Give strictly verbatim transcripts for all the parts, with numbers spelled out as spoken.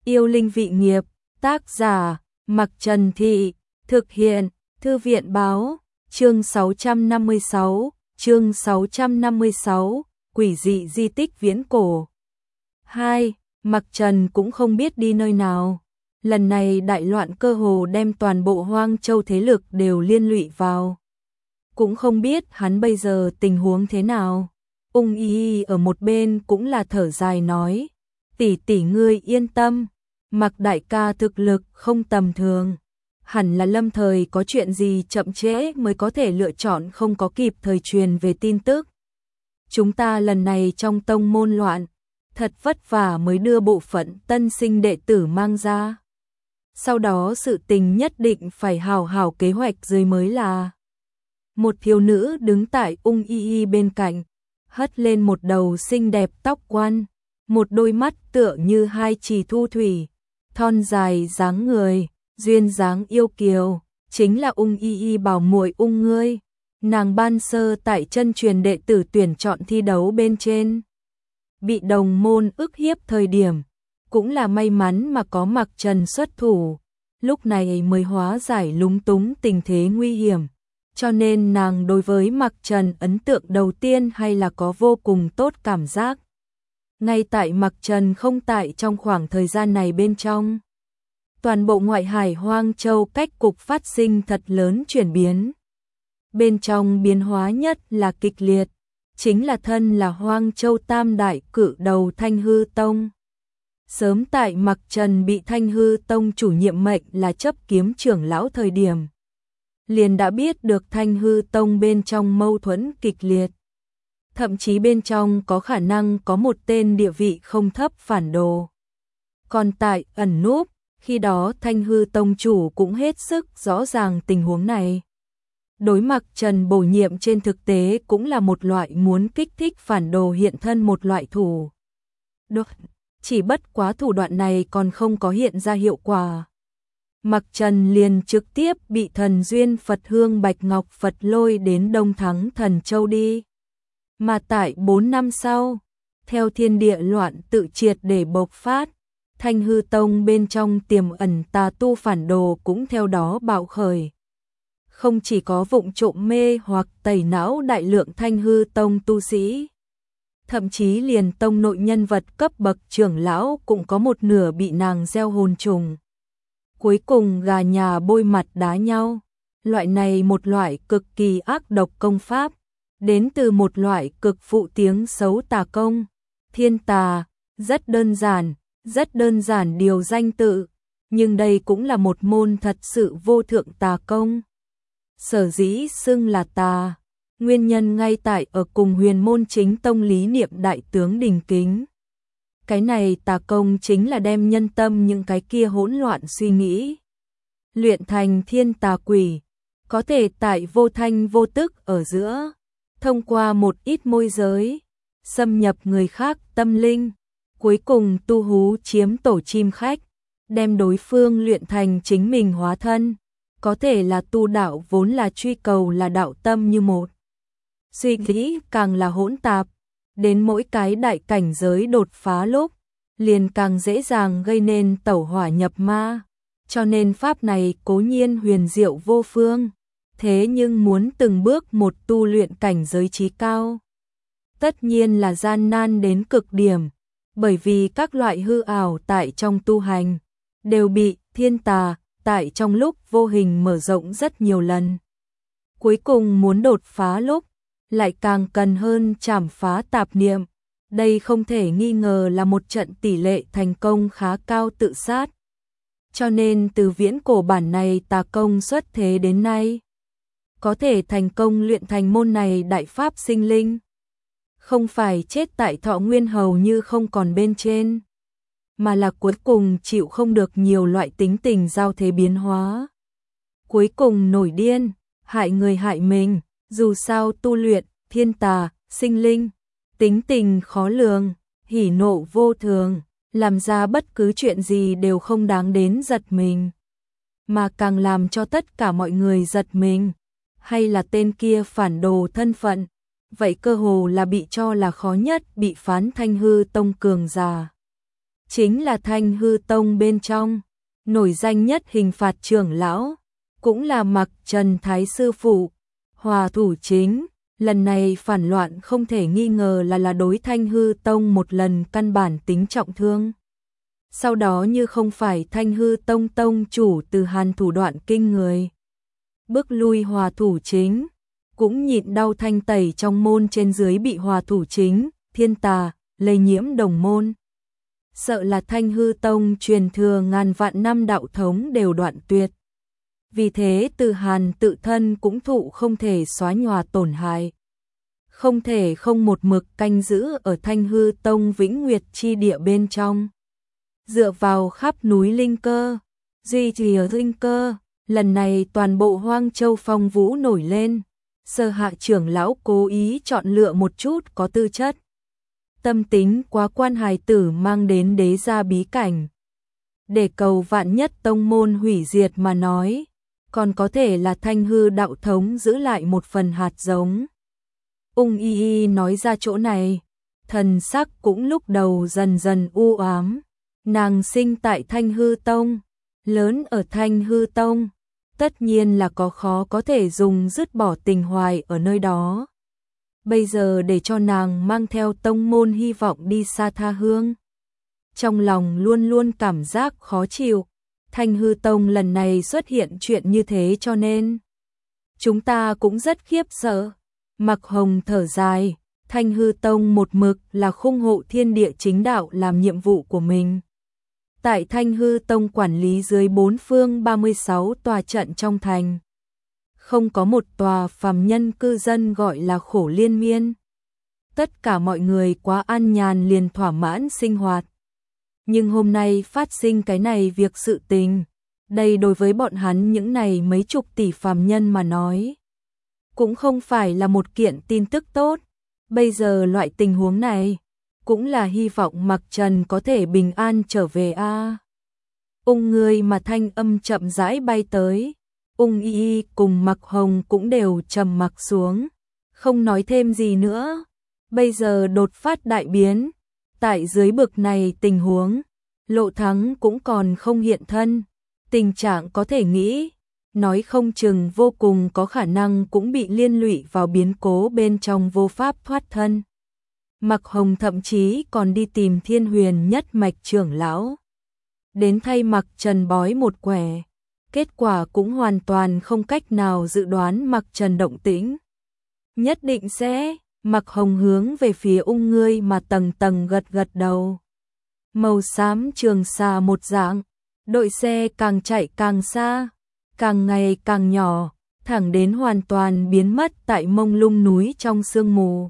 Yêu linh vị nghiệp, tác giả, Mặc Trần Thị, thực hiện, Thư viện báo, chương sáu trăm năm mươi sáu, chương sáu trăm năm mươi sáu, quỷ dị di tích viễn cổ. hai. Mặc Trần cũng không biết đi nơi nào. Lần này đại loạn cơ hồ đem toàn bộ Hoang Châu thế lực đều liên lụy vào. Cũng không biết hắn bây giờ tình huống thế nào. Ung Y ở một bên cũng là thở dài nói, tỷ tỷ ngươi yên tâm, Mặc đại ca thực lực không tầm thường, hẳn là lâm thời có chuyện gì chậm trễ mới có thể lựa chọn không có kịp thời truyền về tin tức. Chúng ta lần này trong tông môn loạn, thật vất vả mới đưa bộ phận tân sinh đệ tử mang ra. Sau đó sự tình nhất định phải hào hào kế hoạch dưới mới là. Một thiếu nữ đứng tại Ung Y Y bên cạnh, hất lên một đầu xinh đẹp tóc quăn, một đôi mắt tựa như hai chì thu thủy, thon dài dáng người, duyên dáng yêu kiều, chính là Ung Y Y bảo muội Ung ngươi. Nàng ban sơ tại chân truyền đệ tử tuyển chọn thi đấu bên trên, bị đồng môn ức hiếp thời điểm, cũng là may mắn mà có Mặc Trần xuất thủ, lúc này mới hóa giải lúng túng tình thế nguy hiểm. Cho nên nàng đối với Mặc Trần ấn tượng đầu tiên hay là có vô cùng tốt cảm giác. Ngay tại Mặc Trần không tại trong khoảng thời gian này bên trong, toàn bộ ngoại hải Hoang Châu cách cục phát sinh thật lớn chuyển biến. Bên trong biến hóa nhất là kịch liệt, chính là thân là Hoang Châu tam đại cự đầu Thanh Hư Tông. Sớm tại Mặc Trần bị Thanh Hư Tông chủ nhiệm mệnh là chấp kiếm trưởng lão thời điểm, liền đã biết được Thanh Hư Tông bên trong mâu thuẫn kịch liệt. Thậm chí bên trong có khả năng có một tên địa vị không thấp phản đồ. Còn tại ẩn núp, khi đó Thanh Hư Tông chủ cũng hết sức rõ ràng tình huống này. Đối Mặc Trần bổ nhiệm trên thực tế cũng là một loại muốn kích thích phản đồ hiện thân một loại thủ. Được, chỉ bất quá thủ đoạn này còn không có hiện ra hiệu quả. Mặc Trần liền trực tiếp bị thần duyên Phật Hương Bạch Ngọc Phật lôi đến Đông Thắng Thần Châu đi. Mà tại bốn năm sau, theo thiên địa loạn tự triệt để bộc phát, Thanh Hư Tông bên trong tiềm ẩn tà tu phản đồ cũng theo đó bạo khởi. Không chỉ có vụng trộm mê hoặc tẩy não đại lượng Thanh Hư Tông tu sĩ, thậm chí liền tông nội nhân vật cấp bậc trưởng lão cũng có một nửa bị nàng gieo hồn trùng. Cuối cùng gà nhà bôi mặt đá nhau, loại này một loại cực kỳ ác độc công pháp, đến từ một loại cực phụ tiếng xấu tà công, thiên tà, rất đơn giản, rất đơn giản điều danh tự, nhưng đây cũng là một môn thật sự vô thượng tà công. Sở dĩ xưng là tà, nguyên nhân ngay tại ở cùng huyền môn chính tông lý niệm đại tướng đình kính. Cái này tà công chính là đem nhân tâm những cái kia hỗn loạn suy nghĩ, luyện thành thiên tà quỷ, có thể tại vô thanh vô tức ở giữa, thông qua một ít môi giới, xâm nhập người khác tâm linh, cuối cùng tu hú chiếm tổ chim khách, đem đối phương luyện thành chính mình hóa thân, có thể là tu đạo vốn là truy cầu là đạo tâm như một. Suy nghĩ càng là hỗn tạp, đến mỗi cái đại cảnh giới đột phá lúc, liền càng dễ dàng gây nên tẩu hỏa nhập ma, cho nên pháp này cố nhiên huyền diệu vô phương, thế nhưng muốn từng bước một tu luyện cảnh giới trí cao, tất nhiên là gian nan đến cực điểm, bởi vì các loại hư ảo tại trong tu hành, đều bị thiên tà, tại trong lúc vô hình mở rộng rất nhiều lần. Cuối cùng muốn đột phá lúc, lại càng cần hơn trảm phá tạp niệm, đây không thể nghi ngờ là một trận tỷ lệ thành công khá cao tự sát. Cho nên từ viễn cổ bản này tà công xuất thế đến nay, có thể thành công luyện thành môn này đại pháp sinh linh, không phải chết tại thọ nguyên hầu như không còn bên trên, mà là cuối cùng chịu không được nhiều loại tính tình giao thế biến hóa. Cuối cùng nổi điên, hại người hại mình, dù sao tu luyện, thiên tà, sinh linh, tính tình khó lường, hỉ nộ vô thường, làm ra bất cứ chuyện gì đều không đáng đến giật mình. Mà càng làm cho tất cả mọi người giật mình, hay là tên kia phản đồ thân phận, vậy cơ hồ là bị cho là khó nhất bị phán Thanh Hư Tông cường giả. chính là Thanh Hư Tông bên trong, nổi danh nhất hình phạt trưởng lão, cũng là Mặc Trần Thái sư phụ, hòa thủ chính. Lần này phản loạn không thể nghi ngờ là là đối Thanh Hư Tông một lần căn bản tính trọng thương. Sau đó như không phải Thanh Hư Tông tông chủ Từ Hàn thủ đoạn kinh người, bước lui hòa thủ chính, cũng nhịn đau thanh tẩy trong môn trên dưới bị hòa thủ chính, thiên tà, lây nhiễm đồng môn. Sợ là Thanh Hư Tông truyền thừa ngàn vạn năm đạo thống đều đoạn tuyệt. Vì thế Từ Hàn tự thân cũng thụ không thể xóa nhòa tổn hại. Không thể không một mực canh giữ ở Thanh Hư Tông Vĩnh Nguyệt chi địa bên trong. Dựa vào khắp núi linh cơ, duy trì ở linh cơ, lần này toàn bộ Hoang Châu phong vũ nổi lên. Sơ hạ trưởng lão cố ý chọn lựa một chút có tư chất, tâm tính quá quan hài tử mang đến đế gia bí cảnh. Để cầu vạn nhất tông môn hủy diệt mà nói, còn có thể là Thanh Hư đạo thống giữ lại một phần hạt giống. Ung Y Y nói ra chỗ này, thần sắc cũng lúc đầu dần dần u ám. Nàng sinh tại Thanh Hư Tông, lớn ở Thanh Hư Tông, tất nhiên là có khó có thể dùng dứt bỏ tình hoài ở nơi đó. Bây giờ để cho nàng mang theo tông môn hy vọng đi xa tha hương, trong lòng luôn luôn cảm giác khó chịu. Thanh Hư Tông lần này xuất hiện chuyện như thế cho nên chúng ta cũng rất khiếp sợ. Mặc Hồng thở dài, Thanh Hư Tông một mực là khung hộ thiên địa chính đạo làm nhiệm vụ của mình. Tại Thanh Hư Tông quản lý dưới bốn phương ba mươi sáu tòa trận trong thành, không có một tòa phàm nhân cư dân gọi là khổ liên miên. Tất cả mọi người quá an nhàn liền thỏa mãn sinh hoạt. Nhưng hôm nay phát sinh cái này việc sự tình, đây đối với bọn hắn những này mấy chục tỷ phàm nhân mà nói, cũng không phải là một kiện tin tức tốt. Bây giờ loại tình huống này, cũng là hy vọng Mặc Trần có thể bình an trở về a. À. Ung người mà thanh âm chậm rãi bay tới, Ung Y Y cùng Mặc Hồng cũng đều trầm mặc xuống, không nói thêm gì nữa. Bây giờ đột phát đại biến, tại dưới bực này tình huống, Lộ Thắng cũng còn không hiện thân, tình trạng có thể nghĩ, nói không chừng vô cùng có khả năng cũng bị liên lụy vào biến cố bên trong vô pháp thoát thân. Mặc Hồng thậm chí còn đi tìm Thiên Huyền nhất mạch trưởng lão, đến thay Mặc Trần bói một quẻ, kết quả cũng hoàn toàn không cách nào dự đoán Mặc Trần động tĩnh. Nhất định sẽ, Mặc Hồng hướng về phía Ung ngươi mà tầng tầng gật gật đầu. Màu xám trường xà một dạng, đội xe càng chạy càng xa, càng ngày càng nhỏ, thẳng đến hoàn toàn biến mất tại mông lung núi trong sương mù.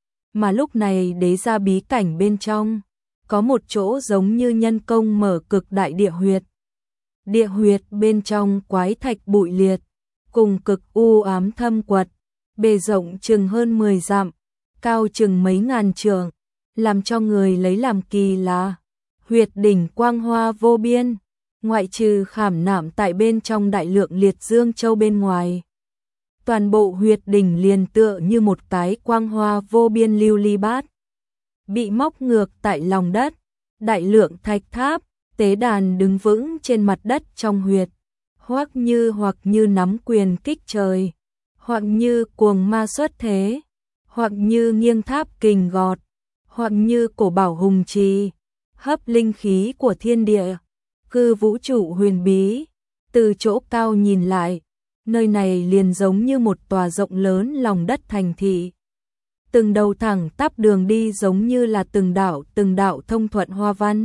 Mà lúc này đế gia bí cảnh bên trong, có một chỗ giống như nhân công mở cực đại địa huyệt. Địa huyệt bên trong quái thạch bụi liệt, cùng cực u ám thâm quật, bề rộng chừng hơn mười dặm, cao chừng mấy ngàn trượng, làm cho người lấy làm kỳ lạ. Huyệt đỉnh quang hoa vô biên, ngoại trừ khảm nạm tại bên trong đại lượng liệt dương châu bên ngoài. Toàn bộ huyệt đỉnh liền tựa như một cái quang hoa vô biên lưu ly bát, bị móc ngược tại lòng đất, đại lượng thạch tháp, tế đàn đứng vững trên mặt đất trong huyệt, hoặc như hoặc như nắm quyền kích trời, hoặc như cuồng ma xuất thế, hoặc như nghiêng tháp kình gọt, hoặc như cổ bảo hùng trì, hấp linh khí của thiên địa, cư vũ trụ huyền bí. Từ chỗ cao nhìn lại, nơi này liền giống như một tòa rộng lớn lòng đất thành thị. Từng đầu thẳng tắp đường đi giống như là từng đạo từng đạo thông thuận hoa văn,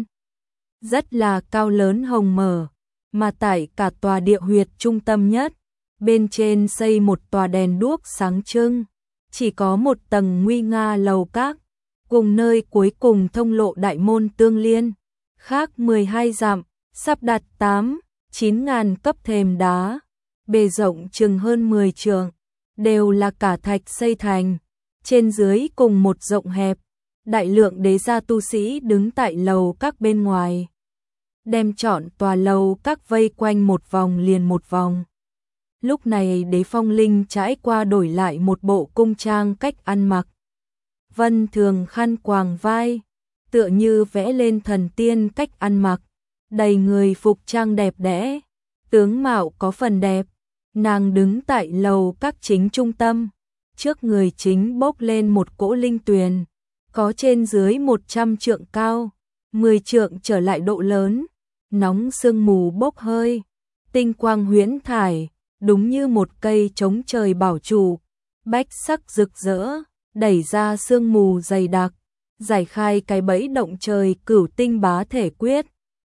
rất là cao lớn hồng mở, mà tại cả tòa địa huyệt trung tâm nhất, bên trên xây một tòa đèn đuốc sáng trưng, chỉ có một tầng nguy nga lầu các, cùng nơi cuối cùng thông lộ đại môn tương liên, khác mười hai dặm, sắp đặt tám, chín ngàn cấp thềm đá, bề rộng chừng hơn mười trượng, đều là cả thạch xây thành, trên dưới cùng một rộng hẹp, đại lượng đế gia tu sĩ đứng tại lầu các bên ngoài, đem trọn tòa lầu các vây quanh một vòng liền một vòng. Lúc này Đế Phong Linh trải qua đổi lại một bộ cung trang cách ăn mặc, vân thường khăn quàng vai, tựa như vẽ lên thần tiên cách ăn mặc, đầy người phục trang đẹp đẽ, tướng mạo có phần đẹp. Nàng đứng tại lầu các chính trung tâm, trước người chính bốc lên một cỗ linh tuyền, có trên dưới một trăm trượng cao, mười trượng trở lại độ lớn, nóng sương mù bốc hơi, tinh quang huyễn thải, đúng như một cây chống trời bảo trụ, bách sắc rực rỡ, đẩy ra sương mù dày đặc, giải khai cái bẫy động trời cửu tinh bá thể quyết.